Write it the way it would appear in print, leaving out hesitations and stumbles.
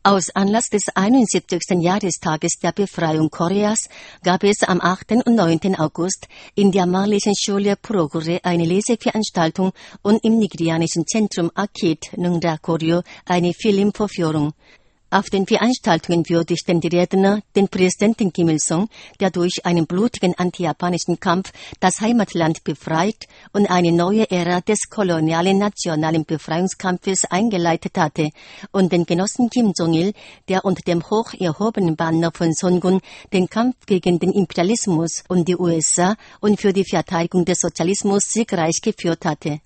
Aus Anlass des 71. Jahrestages der Befreiung Koreas gab es am 8. und 9. August in der Malischen Schule Progre eine Leseveranstaltung und im nigerianischen Zentrum Akit Nungda Koryo eine Filmvorführung. Auf den Veranstaltungen würdigten die Redner den Präsidenten Kim Il-sung, der durch einen blutigen anti-japanischen Kampf das Heimatland befreit und eine neue Ära des kolonialen nationalen Befreiungskampfes eingeleitet hatte, und den Genossen Kim Jong-il, der unter dem hoch erhobenen Banner von Songun den Kampf gegen den Imperialismus und die USA und für die Verteidigung des Sozialismus siegreich geführt hatte.